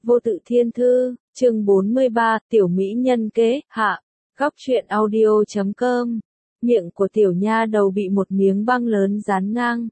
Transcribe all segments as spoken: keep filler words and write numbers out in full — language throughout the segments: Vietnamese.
Vô tự thiên thư, chương bốn mươi ba, tiểu mỹ nhân kế, hạ, góc truyện audio chấm com. Miệng của tiểu nha đầu bị một miếng băng lớn dán ngang.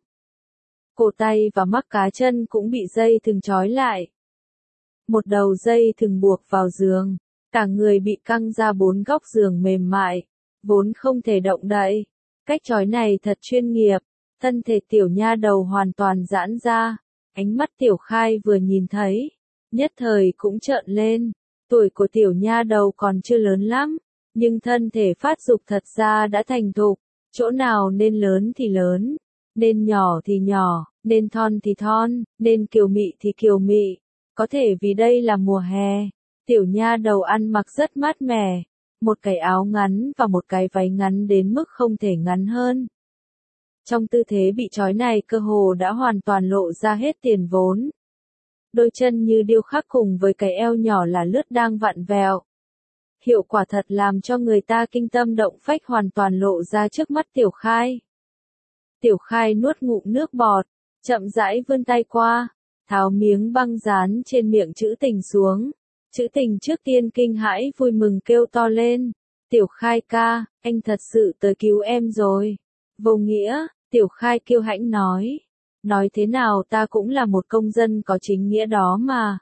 Cổ tay và mắc cá chân cũng bị dây thừng trói lại. Một đầu dây thừng buộc vào giường, cả người bị căng ra bốn góc giường mềm mại, vốn không thể động đậy. Cách trói này thật chuyên nghiệp, thân thể tiểu nha đầu hoàn toàn giãn ra, ánh mắt tiểu khai vừa nhìn thấy, nhất thời cũng trợn lên. Tuổi của tiểu nha đầu còn chưa lớn lắm, nhưng thân thể phát dục thật ra đã thành thục, chỗ nào nên lớn thì lớn, nên nhỏ thì nhỏ, nên thon thì thon, nên kiều mị thì kiều mị. Có thể vì đây là mùa hè, tiểu nha đầu ăn mặc rất mát mẻ, một cái áo ngắn và một cái váy ngắn đến mức không thể ngắn hơn. Trong tư thế bị trói này cơ hồ đã hoàn toàn lộ ra hết tiền vốn. Đôi chân như điêu khắc cùng với cái eo nhỏ là lướt đang vặn vẹo. Hiệu quả thật làm cho người ta kinh tâm động phách hoàn toàn lộ ra trước mắt tiểu khai. Tiểu khai nuốt ngụm nước bọt, chậm rãi vươn tay qua, tháo miếng băng dán trên miệng Trữ Tình xuống. Trữ Tình trước tiên kinh hãi vui mừng kêu to lên. Tiểu khai ca, anh thật sự tới cứu em rồi. Vô nghĩa, tiểu khai kiêu hãnh nói. Nói thế nào ta cũng là một công dân có chính nghĩa đó mà.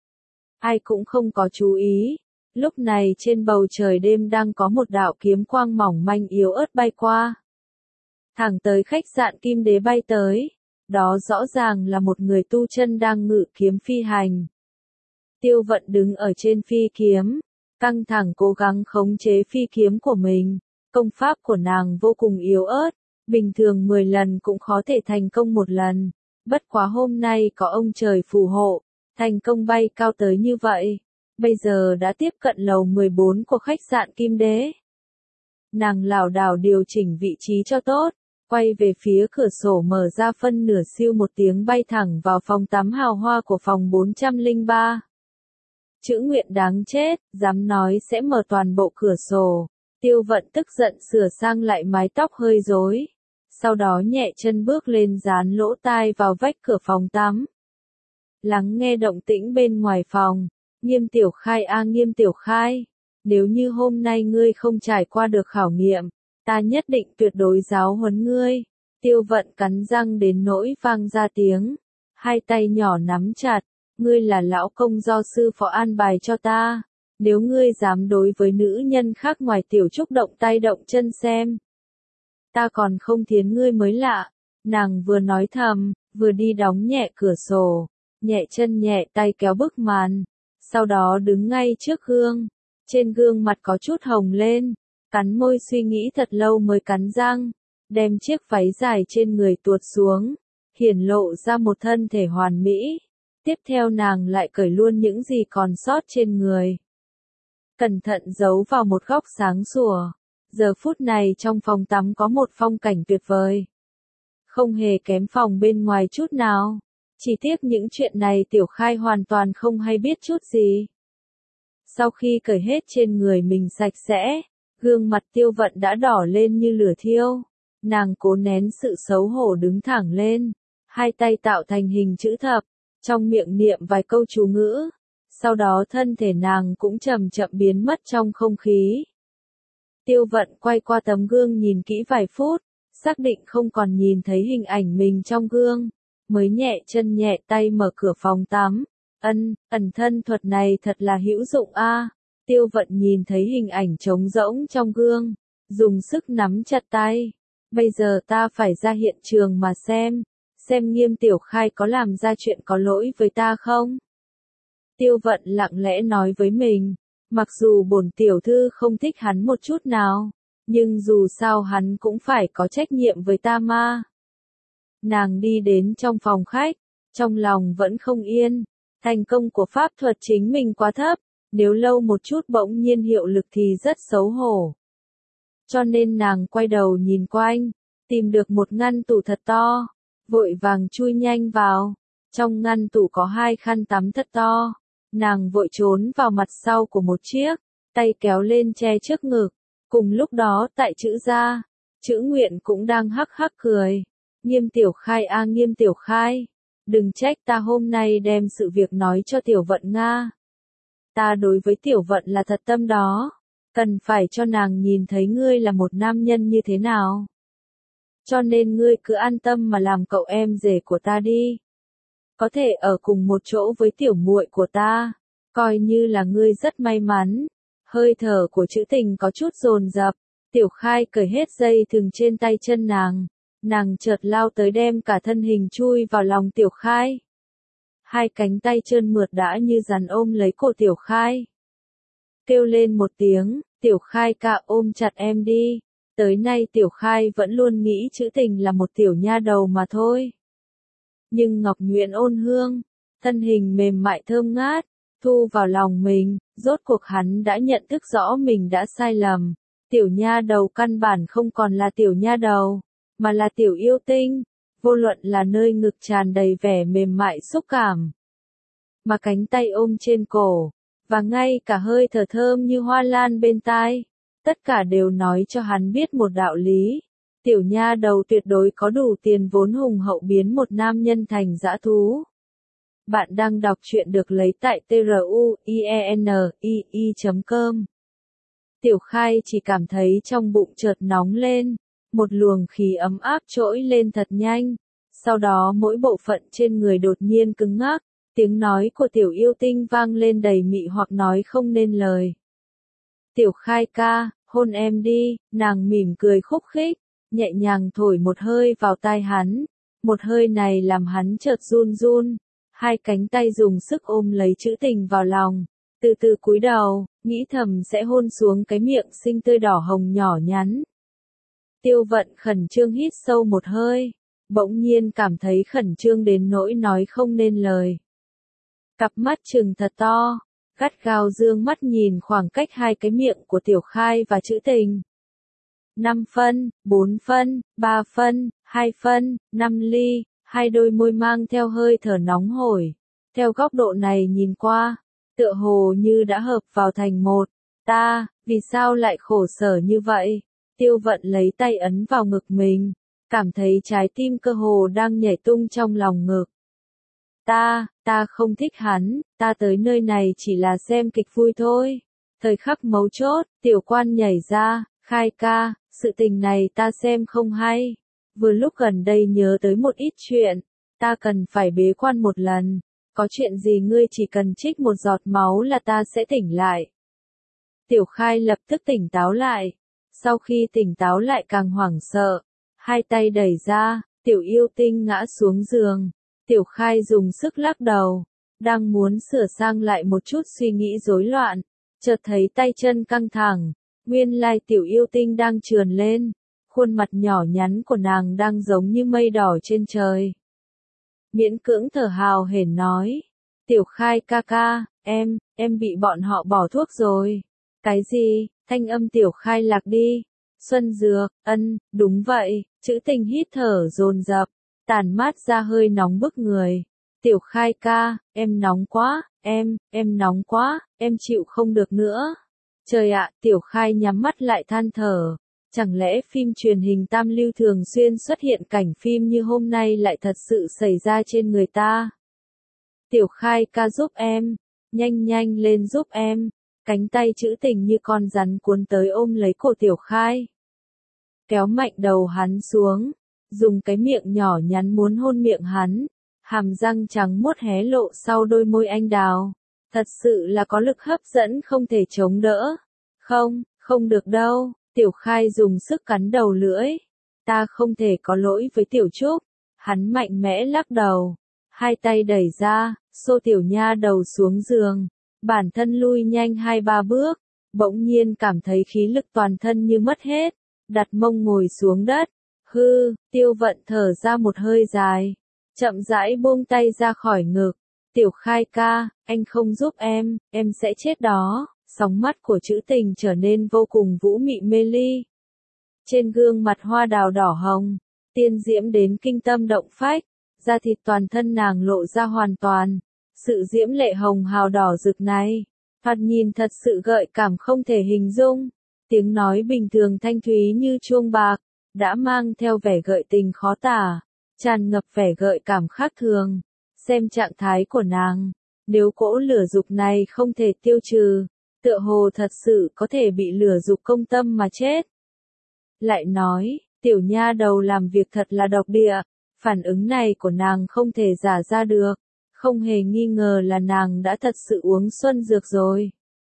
Ai cũng không có chú ý. Lúc này trên bầu trời đêm đang có một đạo kiếm quang mỏng manh yếu ớt bay qua. Thẳng tới khách sạn Kim Đế bay tới. Đó rõ ràng là một người tu chân đang ngự kiếm phi hành. Tiêu Vận đứng ở trên phi kiếm, căng thẳng cố gắng khống chế phi kiếm của mình. Công pháp của nàng vô cùng yếu ớt, bình thường mười lần cũng khó thể thành công một lần. Bất quá hôm nay có ông trời phù hộ, thành công bay cao tới như vậy. Bây giờ đã tiếp cận lầu mười bốn của khách sạn Kim Đế. Nàng lảo đảo điều chỉnh vị trí cho tốt, quay về phía cửa sổ mở ra phân nửa siêu một tiếng bay thẳng vào phòng tắm hào hoa của phòng bốn trăm lẻ ba. Chữ Nguyện đáng chết, dám nói sẽ mở toàn bộ cửa sổ. Tiêu Vận tức giận sửa sang lại mái tóc hơi rối. Sau đó nhẹ chân bước lên dán lỗ tai vào vách cửa phòng tắm. Lắng nghe động tĩnh bên ngoài phòng. Nghiêm tiểu khai a à, nghiêm tiểu khai. Nếu như hôm nay ngươi không trải qua được khảo nghiệm, ta nhất định tuyệt đối giáo huấn ngươi. Tiêu Vận cắn răng đến nỗi vang ra tiếng. Hai tay nhỏ nắm chặt. Ngươi là lão công do sư phó an bài cho ta. Nếu ngươi dám đối với nữ nhân khác ngoài tiểu trúc động tay động chân xem. Ta còn không thiến ngươi mới lạ. Nàng vừa nói thầm, vừa đi đóng nhẹ cửa sổ. Nhẹ chân nhẹ tay kéo bức màn. Sau đó đứng ngay trước gương. Trên gương mặt có chút hồng lên. Cắn môi suy nghĩ thật lâu mới cắn răng. Đem chiếc váy dài trên người tuột xuống. Hiển lộ ra một thân thể hoàn mỹ. Tiếp theo nàng lại cởi luôn những gì còn sót trên người. Cẩn thận giấu vào một góc sáng sủa. Giờ phút này trong phòng tắm có một phong cảnh tuyệt vời. Không hề kém phòng bên ngoài chút nào. Chỉ tiếc những chuyện này tiểu khai hoàn toàn không hay biết chút gì. Sau khi cởi hết trên người mình sạch sẽ, gương mặt Tiêu Vận đã đỏ lên như lửa thiêu. Nàng cố nén sự xấu hổ đứng thẳng lên. Hai tay tạo thành hình chữ thập. Trong miệng niệm vài câu chú ngữ. Sau đó thân thể nàng cũng chậm chậm biến mất trong không khí. Tiêu Vận quay qua tấm gương nhìn kỹ vài phút, xác định không còn nhìn thấy hình ảnh mình trong gương, mới nhẹ chân nhẹ tay mở cửa phòng tắm. Ân, ẩn thân thuật này thật là hữu dụng a. À. Tiêu Vận nhìn thấy hình ảnh trống rỗng trong gương, dùng sức nắm chặt tay. Bây giờ ta phải ra hiện trường mà xem, xem Nghiêm tiểu khai có làm ra chuyện có lỗi với ta không? Tiêu Vận lặng lẽ nói với mình. Mặc dù bổn tiểu thư không thích hắn một chút nào, nhưng dù sao hắn cũng phải có trách nhiệm với ta mà. Nàng đi đến trong phòng khách, trong lòng vẫn không yên, thành công của pháp thuật chính mình quá thấp, nếu lâu một chút bỗng nhiên hiệu lực thì rất xấu hổ. Cho nên nàng quay đầu nhìn quanh, tìm được một ngăn tủ thật to, vội vàng chui nhanh vào, trong ngăn tủ có hai khăn tắm thật to. Nàng vội trốn vào mặt sau của một chiếc, tay kéo lên che trước ngực. Cùng lúc đó tại Trữ gia, Trữ Nguyện cũng đang hắc hắc cười. Nghiêm tiểu khai a à, nghiêm tiểu khai. Đừng trách ta hôm nay đem sự việc nói cho Tiểu Vận Nga. Ta đối với Tiểu Vận là thật tâm đó. Cần phải cho nàng nhìn thấy ngươi là một nam nhân như thế nào. Cho nên ngươi cứ an tâm mà làm cậu em rể của ta đi. Có thể ở cùng một chỗ với tiểu muội của ta. Coi như là ngươi rất may mắn. Hơi thở của Trữ Tình có chút dồn dập. Tiểu Khai cởi hết dây thừng trên tay chân nàng. Nàng chợt lao tới đem cả thân hình chui vào lòng Tiểu Khai. Hai cánh tay trơn mượt đã như rắn ôm lấy cổ Tiểu Khai. Kêu lên một tiếng, Tiểu Khai ca ôm chặt em đi. Tới nay Tiểu Khai vẫn luôn nghĩ Trữ Tình là một tiểu nha đầu mà thôi. Nhưng Ngọc Nhuyễn ôn hương, thân hình mềm mại thơm ngát, thu vào lòng mình, rốt cuộc hắn đã nhận thức rõ mình đã sai lầm. Tiểu nha đầu căn bản không còn là tiểu nha đầu, mà là tiểu yêu tinh, vô luận là nơi ngực tràn đầy vẻ mềm mại xúc cảm, mà cánh tay ôm trên cổ, và ngay cả hơi thở thơm như hoa lan bên tai, tất cả đều nói cho hắn biết một đạo lý. Tiểu nha đầu tuyệt đối có đủ tiền vốn hùng hậu biến một nam nhân thành dã thú. Bạn đang đọc truyện được lấy tại truyenii chấm com. Tiểu Khai chỉ cảm thấy trong bụng chợt nóng lên, một luồng khí ấm áp trỗi lên thật nhanh, sau đó mỗi bộ phận trên người đột nhiên cứng ngắc, tiếng nói của tiểu yêu tinh vang lên đầy mị hoặc nói không nên lời. Tiểu Khai ca, hôn em đi, nàng mỉm cười khúc khích, nhẹ nhàng thổi một hơi vào tai hắn, một hơi này làm hắn chợt run run, hai cánh tay dùng sức ôm lấy Trữ Tình vào lòng, từ từ cúi đầu, nghĩ thầm sẽ hôn xuống cái miệng xinh tươi đỏ hồng nhỏ nhắn. Tiêu Vận khẩn trương hít sâu một hơi, bỗng nhiên cảm thấy khẩn trương đến nỗi nói không nên lời. Cặp mắt trừng thật to, gắt gao dương mắt nhìn khoảng cách hai cái miệng của Tiểu Khai và Trữ Tình. Năm phân, bốn phân, ba phân, hai phân, năm ly, hai đôi môi mang theo hơi thở nóng hổi. Theo góc độ này nhìn qua, tựa hồ như đã hợp vào thành một. Ta, vì sao lại khổ sở như vậy? Tiêu Vận lấy tay ấn vào ngực mình, cảm thấy trái tim cơ hồ đang nhảy tung trong lòng ngực. Ta, ta không thích hắn, ta tới nơi này chỉ là xem kịch vui thôi. Thời khắc mấu chốt, Tiểu Quan nhảy ra, Khai ca, sự tình này ta xem không hay. Vừa lúc gần đây nhớ tới một ít chuyện, ta cần phải bế quan một lần. Có chuyện gì ngươi chỉ cần trích một giọt máu là ta sẽ tỉnh lại. Tiểu Khai lập tức tỉnh táo lại. Sau khi tỉnh táo lại càng hoảng sợ, hai tay đẩy ra, tiểu yêu tinh ngã xuống giường. Tiểu Khai dùng sức lắc đầu, đang muốn sửa sang lại một chút suy nghĩ rối loạn, chợt thấy tay chân căng thẳng, nguyên lai tiểu yêu tinh đang trườn lên, khuôn mặt nhỏ nhắn của nàng đang giống như mây đỏ trên trời. Miễn cưỡng thở hào hển nói, Tiểu Khai ca ca, em, em bị bọn họ bỏ thuốc rồi. Cái gì? Thanh âm Tiểu Khai lạc đi. Xuân Dược, ân, đúng vậy, Trữ Tình hít thở dồn dập, tản mát ra hơi nóng bức người. Tiểu Khai ca, em nóng quá, em, em nóng quá, em chịu không được nữa. Trời ạ, Tiểu Khai nhắm mắt lại than thở. Chẳng lẽ phim truyền hình tam lưu thường xuyên xuất hiện cảnh phim như hôm nay lại thật sự xảy ra trên người ta? Tiểu Khai ca giúp em, nhanh nhanh lên giúp em. Cánh tay Trữ Tình như con rắn cuốn tới ôm lấy cổ Tiểu Khai. Kéo mạnh đầu hắn xuống, dùng cái miệng nhỏ nhắn muốn hôn miệng hắn, hàm răng trắng muốt hé lộ sau đôi môi anh đào. Thật sự là có lực hấp dẫn không thể chống đỡ. Không, không được đâu, Tiểu Khai dùng sức cắn đầu lưỡi. Ta không thể có lỗi với Tiểu Trúc. Hắn mạnh mẽ lắc đầu, hai tay đẩy ra, xô Tiểu nha đầu xuống giường. Bản thân lui nhanh hai ba bước, bỗng nhiên cảm thấy khí lực toàn thân như mất hết, đặt mông ngồi xuống đất. Hư, Tiêu Vận thở ra một hơi dài, chậm rãi buông tay ra khỏi ngực. Tiểu Khai ca, anh không giúp em, em sẽ chết đó. Sóng mắt của Trữ Tình trở nên vô cùng vũ mị mê ly. Trên gương mặt hoa đào đỏ hồng, tiên diễm đến kinh tâm động phách, da thịt toàn thân nàng lộ ra hoàn toàn. Sự diễm lệ hồng hào đỏ rực này, thoạt nhìn thật sự gợi cảm không thể hình dung. Tiếng nói bình thường thanh thúy như chuông bạc, đã mang theo vẻ gợi tình khó tả, tràn ngập vẻ gợi cảm khác thường. xem trạng thái của nàng, nếu cỗ lửa dục này không thể tiêu trừ, tựa hồ thật sự có thể bị lửa dục công tâm mà chết. Lại nói, tiểu nha đầu làm việc thật là độc địa, phản ứng này của nàng không thể giả ra được, không hề nghi ngờ là nàng đã thật sự uống xuân dược rồi.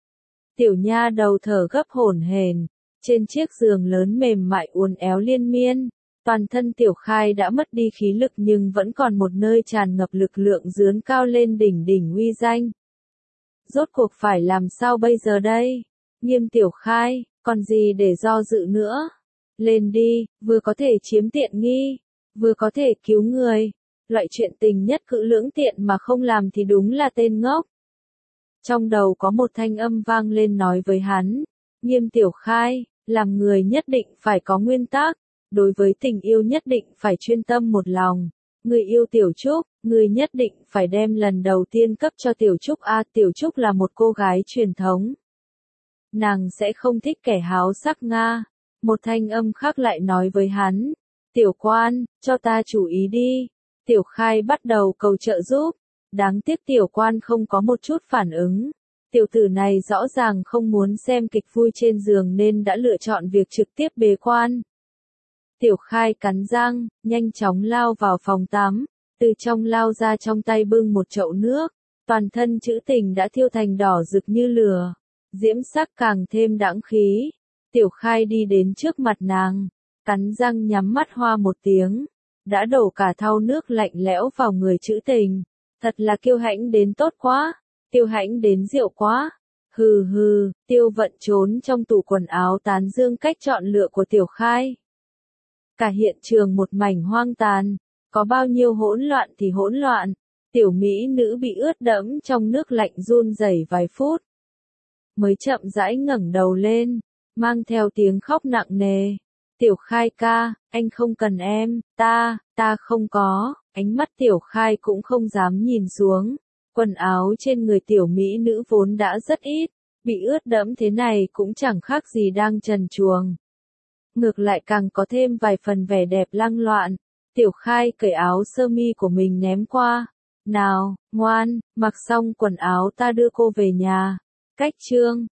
Tiểu nha đầu thở gấp hổn hển, trên chiếc giường lớn mềm mại uốn éo liên miên, toàn thân Tiểu Khai đã mất đi khí lực nhưng vẫn còn một nơi tràn ngập lực lượng dướn cao lên đỉnh đỉnh uy danh. Rốt cuộc phải làm sao bây giờ đây? Nghiêm Tiểu Khai, còn gì để do dự nữa? Lên đi, vừa có thể chiếm tiện nghi, vừa có thể cứu người. Loại chuyện tình nhất cử lưỡng tiện mà không làm thì đúng là tên ngốc. Trong đầu có một thanh âm vang lên nói với hắn, Nghiêm Tiểu Khai, làm người nhất định phải có nguyên tắc, đối với tình yêu nhất định phải chuyên tâm một lòng. Người yêu Tiểu Trúc, người nhất định phải đem lần đầu tiên cấp cho Tiểu Trúc a, Tiểu Trúc là một cô gái truyền thống. Nàng sẽ không thích kẻ háo sắc Nga. Một thanh âm khác lại nói với hắn, Tiểu Quan, cho ta chú ý đi. Tiểu Khai bắt đầu cầu trợ giúp, đáng tiếc Tiểu Quan không có một chút phản ứng. Tiểu tử này rõ ràng không muốn xem kịch vui trên giường nên đã lựa chọn việc trực tiếp bế quan. Tiểu Khai cắn răng, nhanh chóng lao vào phòng tắm, từ trong lao ra trong tay bưng một chậu nước, toàn thân trữ tình đã thiêu thành đỏ rực như lửa, diễm sắc càng thêm đãng khí. Tiểu Khai đi đến trước mặt nàng, cắn răng nhắm mắt hoa một tiếng, đã đổ cả thau nước lạnh lẽo vào người trữ tình, thật là kiêu hãnh đến tốt quá, kiêu hãnh đến diệu quá. Hừ hừ, Tiêu Vận trốn trong tủ quần áo tán dương cách chọn lựa của Tiểu Khai. Cả hiện trường một mảnh hoang tàn, có bao nhiêu hỗn loạn thì hỗn loạn, tiểu mỹ nữ bị ướt đẫm trong nước lạnh run rẩy vài phút. Mới chậm rãi ngẩng đầu lên, mang theo tiếng khóc nặng nề. Tiểu Khai ca, anh không cần em, ta, ta không có, ánh mắt Tiểu Khai cũng không dám nhìn xuống. Quần áo trên người tiểu mỹ nữ vốn đã rất ít, bị ướt đẫm thế này cũng chẳng khác gì đang trần truồng. Ngược lại càng có thêm vài phần vẻ đẹp lăng loạn. Tiểu Khai cởi áo sơ mi của mình ném qua. Nào, ngoan, mặc xong quần áo ta đưa cô về nhà. Cách chương